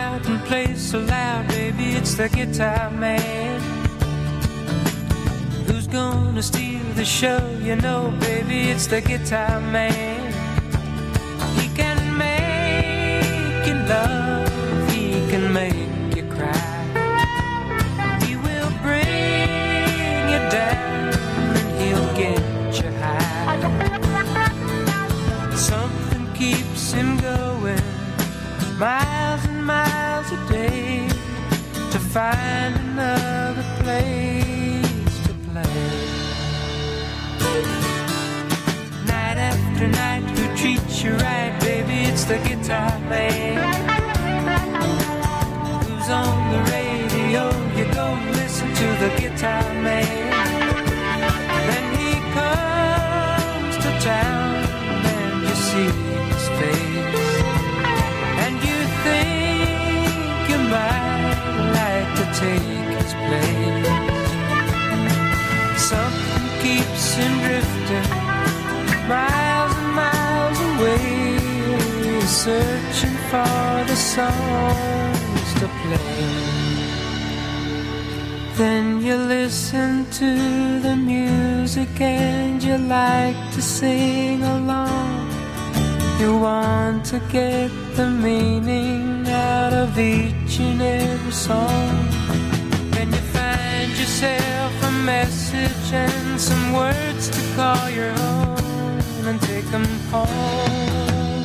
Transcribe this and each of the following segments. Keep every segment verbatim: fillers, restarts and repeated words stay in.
out and plays so loud, baby, it's the guitar man. Who's gonna steal the show? You know, baby, it's the guitar man. He can make you love, he can make you cry. He will bring you down and he'll get you high. Something keeps him going miles and miles a day to find another place to play. Night after night, who treats you right, baby, it's the guitar man. Who's on the radio? You go listen to the guitar man. Then he comes to town and you see his face, and you think you might like to take his place. Something keeps him drifting miles and miles away, searching for the songs to play. Then you listen to the music and you like to sing along. You want to get the meaning out of each and every song. Then you find yourself a message and some words to call your own and take them home.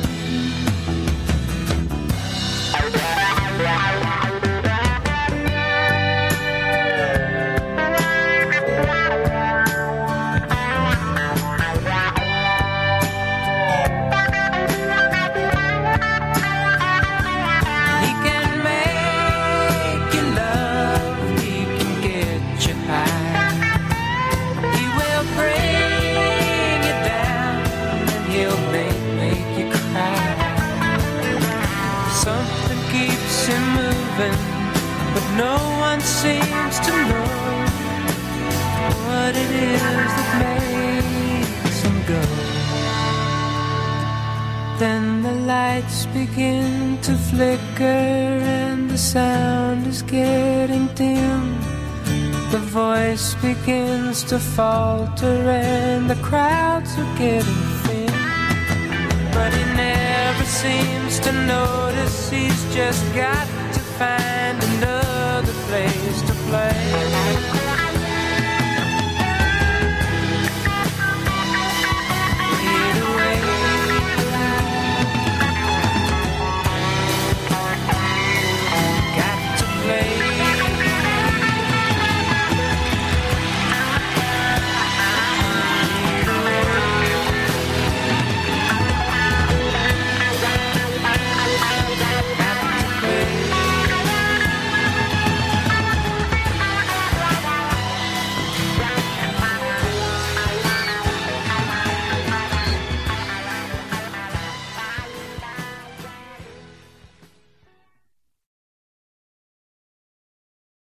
But no one seems to know what it is that makes him go. Then the lights begin to flicker and the sound is getting dim. The voice begins to falter and the crowds are getting thin. But he never seems to notice, he's just got to find another place to play.